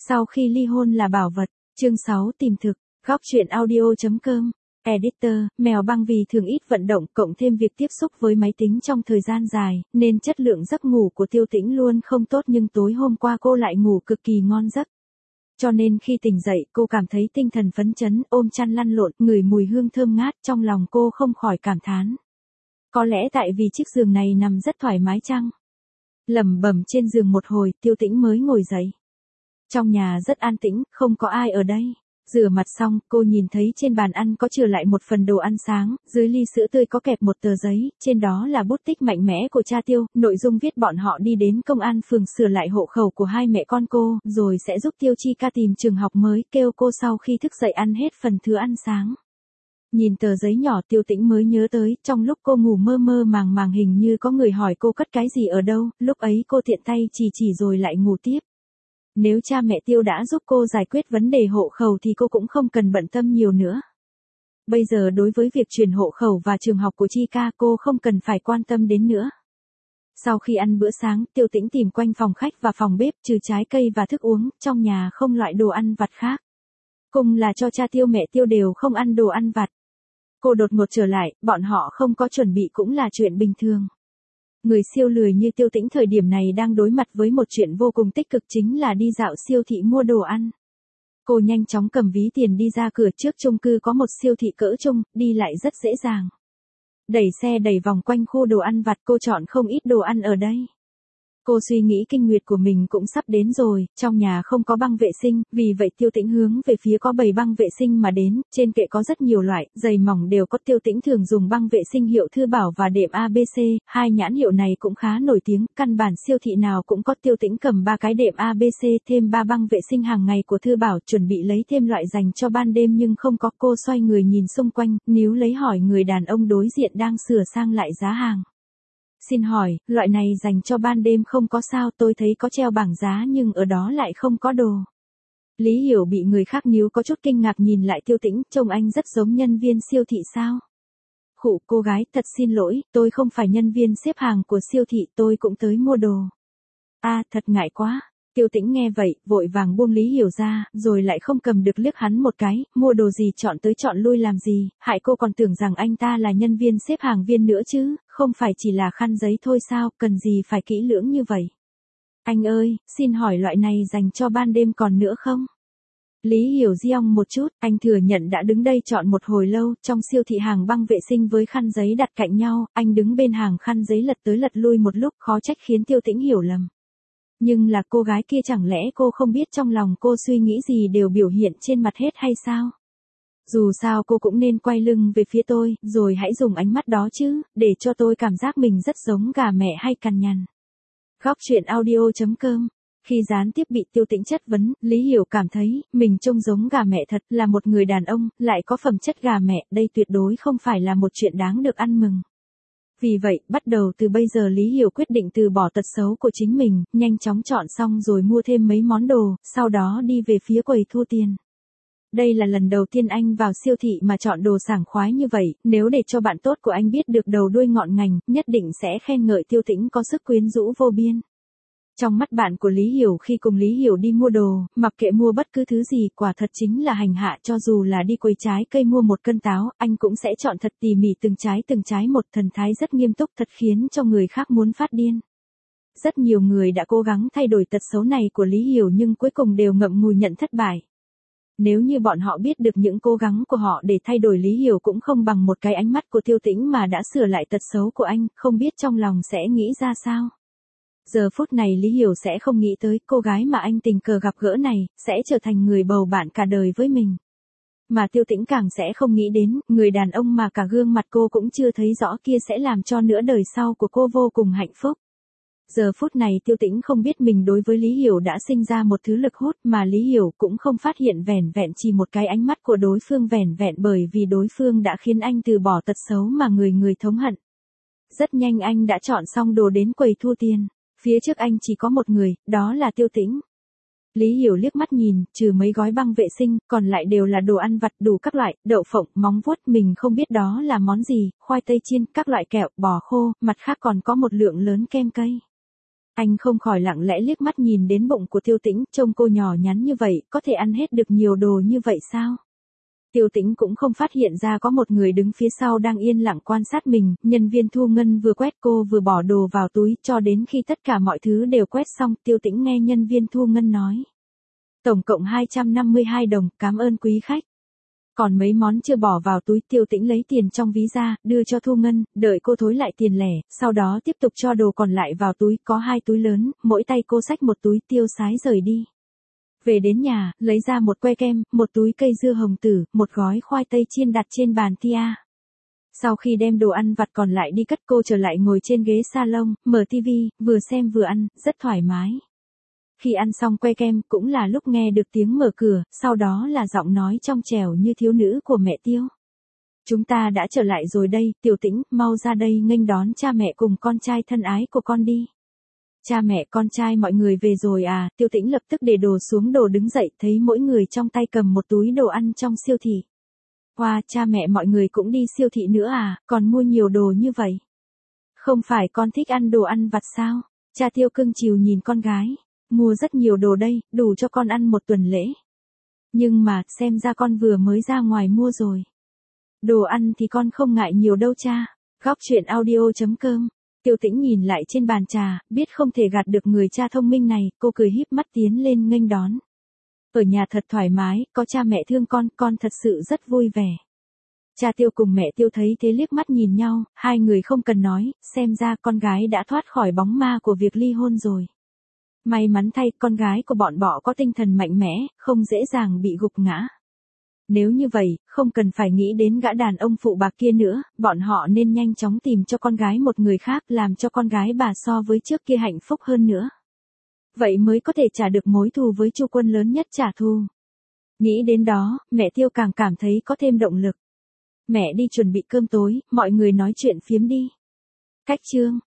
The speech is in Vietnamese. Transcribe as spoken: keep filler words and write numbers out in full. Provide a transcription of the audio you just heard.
Sau khi ly hôn là bảo vật. Chương sáu tìm thực. Góc truyện audio.com. Editor, mèo băng vì thường ít vận động cộng thêm việc tiếp xúc với máy tính trong thời gian dài, nên chất lượng giấc ngủ của Tiêu Tĩnh luôn không tốt, nhưng tối hôm qua cô lại ngủ cực kỳ ngon giấc. Cho nên khi tỉnh dậy cô cảm thấy tinh thần phấn chấn, ôm chăn lăn lộn, ngửi mùi hương thơm ngát, trong lòng cô không khỏi cảm thán. Có lẽ tại vì chiếc giường này nằm rất thoải mái chăng? Lẩm bẩm trên giường một hồi, Tiêu Tĩnh mới ngồi dậy. Trong nhà rất an tĩnh, không có ai ở đây. Rửa mặt xong, cô nhìn thấy trên bàn ăn có chừa lại một phần đồ ăn sáng, dưới ly sữa tươi có kẹp một tờ giấy, trên đó là bút tích mạnh mẽ của cha Tiêu, nội dung viết bọn họ đi đến công an phường sửa lại hộ khẩu của hai mẹ con cô, rồi sẽ giúp Tiêu Chi Ca tìm trường học mới, kêu cô sau khi thức dậy ăn hết phần thứ ăn sáng. Nhìn tờ giấy nhỏ, Tiêu Tĩnh mới nhớ tới, trong lúc cô ngủ mơ mơ màng màng hình như có người hỏi cô cất cái gì ở đâu, lúc ấy cô tiện tay chỉ chỉ rồi lại ngủ tiếp. Nếu cha mẹ Tiêu đã giúp cô giải quyết vấn đề hộ khẩu thì cô cũng không cần bận tâm nhiều nữa. Bây giờ đối với việc chuyển hộ khẩu và trường học của Chi Ca cô không cần phải quan tâm đến nữa. Sau khi ăn bữa sáng, Tiêu Tĩnh tìm quanh phòng khách và phòng bếp, trừ trái cây và thức uống, trong nhà không loại đồ ăn vặt khác. Cùng là cho cha Tiêu mẹ Tiêu đều không ăn đồ ăn vặt. Cô đột ngột trở lại, bọn họ không có chuẩn bị cũng là chuyện bình thường. Người siêu lười như Tiêu Tĩnh thời điểm này đang đối mặt với một chuyện vô cùng tích cực, chính là đi dạo siêu thị mua đồ ăn. Cô nhanh chóng cầm ví tiền đi ra cửa, trước chung cư có một siêu thị cỡ trung, đi lại rất dễ dàng. Đẩy xe đẩy vòng quanh khu đồ ăn vặt, cô chọn không ít đồ ăn ở đây. Cô suy nghĩ kinh nguyệt của mình cũng sắp đến rồi, trong nhà không có băng vệ sinh, vì vậy Tiêu Tĩnh hướng về phía có bày băng vệ sinh mà đến, trên kệ có rất nhiều loại, dày mỏng đều có. Tiêu Tĩnh thường dùng băng vệ sinh hiệu Thư Bảo và đệm a bê xê, hai nhãn hiệu này cũng khá nổi tiếng, căn bản siêu thị nào cũng có. Tiêu Tĩnh cầm ba cái đệm a bê xê thêm ba băng vệ sinh hàng ngày của Thư Bảo, chuẩn bị lấy thêm loại dành cho ban đêm nhưng không có. Cô xoay người nhìn xung quanh, níu lấy hỏi người đàn ông đối diện đang sửa sang lại giá hàng. Xin hỏi, loại này dành cho ban đêm không có sao, tôi thấy có treo bảng giá nhưng ở đó lại không có đồ. Lý Hiểu bị người khác níu có chút kinh ngạc nhìn lại Tiêu Tĩnh, trông anh rất giống nhân viên siêu thị sao? Khụ, cô gái, thật xin lỗi, tôi không phải nhân viên xếp hàng của siêu thị, tôi cũng tới mua đồ. À, thật ngại quá. Tiêu Tĩnh nghe vậy, vội vàng buông Lý Hiểu ra, rồi lại không cầm được liếc hắn một cái, mua đồ gì chọn tới chọn lui làm gì, hại cô còn tưởng rằng anh ta là nhân viên xếp hàng viên nữa chứ, không phải chỉ là khăn giấy thôi sao, cần gì phải kỹ lưỡng như vậy. Anh ơi, xin hỏi loại này dành cho ban đêm còn nữa không? Lý Hiểu giong một chút, anh thừa nhận đã đứng đây chọn một hồi lâu, trong siêu thị hàng băng vệ sinh với khăn giấy đặt cạnh nhau, anh đứng bên hàng khăn giấy lật tới lật lui một lúc, khó trách khiến Tiêu Tĩnh hiểu lầm. Nhưng là cô gái kia, chẳng lẽ cô không biết trong lòng cô suy nghĩ gì đều biểu hiện trên mặt hết hay sao? Dù sao cô cũng nên quay lưng về phía tôi, rồi hãy dùng ánh mắt đó chứ, để cho tôi cảm giác mình rất giống gà mẹ hay cằn nhằn. Góc truyện audio.com. Khi gián tiếp bị Tiêu Tĩnh chất vấn, Lý Hiểu cảm thấy, mình trông giống gà mẹ thật, là một người đàn ông, lại có phẩm chất gà mẹ, đây tuyệt đối không phải là một chuyện đáng được ăn mừng. Vì vậy, bắt đầu từ bây giờ Lý Hiểu quyết định từ bỏ tật xấu của chính mình, nhanh chóng chọn xong rồi mua thêm mấy món đồ, sau đó đi về phía quầy thu tiền. Đây là lần đầu tiên anh vào siêu thị mà chọn đồ sảng khoái như vậy, nếu để cho bạn tốt của anh biết được đầu đuôi ngọn ngành, nhất định sẽ khen ngợi Tiêu Tĩnh có sức quyến rũ vô biên. Trong mắt bạn của Lý Hiểu khi cùng Lý Hiểu đi mua đồ, mặc kệ mua bất cứ thứ gì, quả thật chính là hành hạ, cho dù là đi quầy trái cây mua một cân táo, anh cũng sẽ chọn thật tỉ mỉ từng trái từng trái một, thần thái rất nghiêm túc, thật khiến cho người khác muốn phát điên. Rất nhiều người đã cố gắng thay đổi tật xấu này của Lý Hiểu nhưng cuối cùng đều ngậm ngùi nhận thất bại. Nếu như bọn họ biết được những cố gắng của họ để thay đổi Lý Hiểu cũng không bằng một cái ánh mắt của Tiêu Tĩnh mà đã sửa lại tật xấu của anh, không biết trong lòng sẽ nghĩ ra sao. Giờ phút này Lý Hiểu sẽ không nghĩ tới cô gái mà anh tình cờ gặp gỡ này, sẽ trở thành người bầu bạn cả đời với mình. Mà Tiêu Tĩnh càng sẽ không nghĩ đến, người đàn ông mà cả gương mặt cô cũng chưa thấy rõ kia sẽ làm cho nửa đời sau của cô vô cùng hạnh phúc. Giờ phút này Tiêu Tĩnh không biết mình đối với Lý Hiểu đã sinh ra một thứ lực hút mà Lý Hiểu cũng không phát hiện vẻn vẹn chỉ một cái ánh mắt của đối phương vẻn vẹn bởi vì đối phương đã khiến anh từ bỏ tật xấu mà người người thống hận. Rất nhanh anh đã chọn xong đồ đến quầy thu tiền. Phía trước anh chỉ có một người, đó là Tiêu Tĩnh. Lý Hiểu liếc mắt nhìn, trừ mấy gói băng vệ sinh, còn lại đều là đồ ăn vặt đủ các loại, đậu phộng, móng vuốt, mình không biết đó là món gì, khoai tây chiên, các loại kẹo, bò khô, mặt khác còn có một lượng lớn kem cây. Anh không khỏi lặng lẽ liếc mắt nhìn đến bụng của Tiêu Tĩnh, trông cô nhỏ nhắn như vậy, có thể ăn hết được nhiều đồ như vậy sao? Tiêu Tĩnh cũng không phát hiện ra có một người đứng phía sau đang yên lặng quan sát mình, nhân viên thu ngân vừa quét cô vừa bỏ đồ vào túi, cho đến khi tất cả mọi thứ đều quét xong, Tiêu Tĩnh nghe nhân viên thu ngân nói. Tổng cộng hai trăm năm mươi hai đồng, cảm ơn quý khách. Còn mấy món chưa bỏ vào túi, Tiêu Tĩnh lấy tiền trong ví ra, đưa cho thu ngân, đợi cô thối lại tiền lẻ, sau đó tiếp tục cho đồ còn lại vào túi, có hai túi lớn, mỗi tay cô xách một túi, tiêu sái rời đi. Về đến nhà, lấy ra một que kem, một túi cây dưa hồng tử, một gói khoai tây chiên đặt trên bàn Tia. Sau khi đem đồ ăn vặt còn lại đi cất, cô trở lại ngồi trên ghế salon, mở tivi, vừa xem vừa ăn, rất thoải mái. Khi ăn xong que kem, cũng là lúc nghe được tiếng mở cửa, sau đó là giọng nói trong trẻo như thiếu nữ của mẹ Tiêu. Chúng ta đã trở lại rồi đây, Tiểu Tĩnh, mau ra đây nghênh đón cha mẹ cùng con trai thân ái của con đi. Cha mẹ con trai mọi người về rồi à? Tiêu Tĩnh lập tức để đồ xuống đồ đứng dậy, thấy mỗi người trong tay cầm một túi đồ ăn trong siêu thị. Wow, cha mẹ mọi người cũng đi siêu thị nữa à, còn mua nhiều đồ như vậy. Không phải con thích ăn đồ ăn vặt sao? Cha Tiêu cưng chiều nhìn con gái. Mua rất nhiều đồ đây, đủ cho con ăn một tuần lễ. Nhưng mà, xem ra con vừa mới ra ngoài mua rồi. Đồ ăn thì con không ngại nhiều đâu cha. Góc chuyện audio chấm com. Tiêu Tĩnh nhìn lại trên bàn trà, biết không thể gạt được người cha thông minh này, cô cười híp mắt tiến lên nghênh đón. Ở nhà thật thoải mái, có cha mẹ thương con, con thật sự rất vui vẻ. Cha Tiêu cùng mẹ Tiêu thấy thế liếc mắt nhìn nhau, hai người không cần nói, xem ra con gái đã thoát khỏi bóng ma của việc ly hôn rồi. May mắn thay, con gái của bọn họ có tinh thần mạnh mẽ, không dễ dàng bị gục ngã. Nếu như vậy, không cần phải nghĩ đến gã đàn ông phụ bạc kia nữa, bọn họ nên nhanh chóng tìm cho con gái một người khác, làm cho con gái bà so với trước kia hạnh phúc hơn nữa. Vậy mới có thể trả được mối thù với Chu Quân lớn nhất trả thù. Nghĩ đến đó, mẹ Tiêu càng cảm thấy có thêm động lực. Mẹ đi chuẩn bị cơm tối, mọi người nói chuyện phiếm đi. Cách chương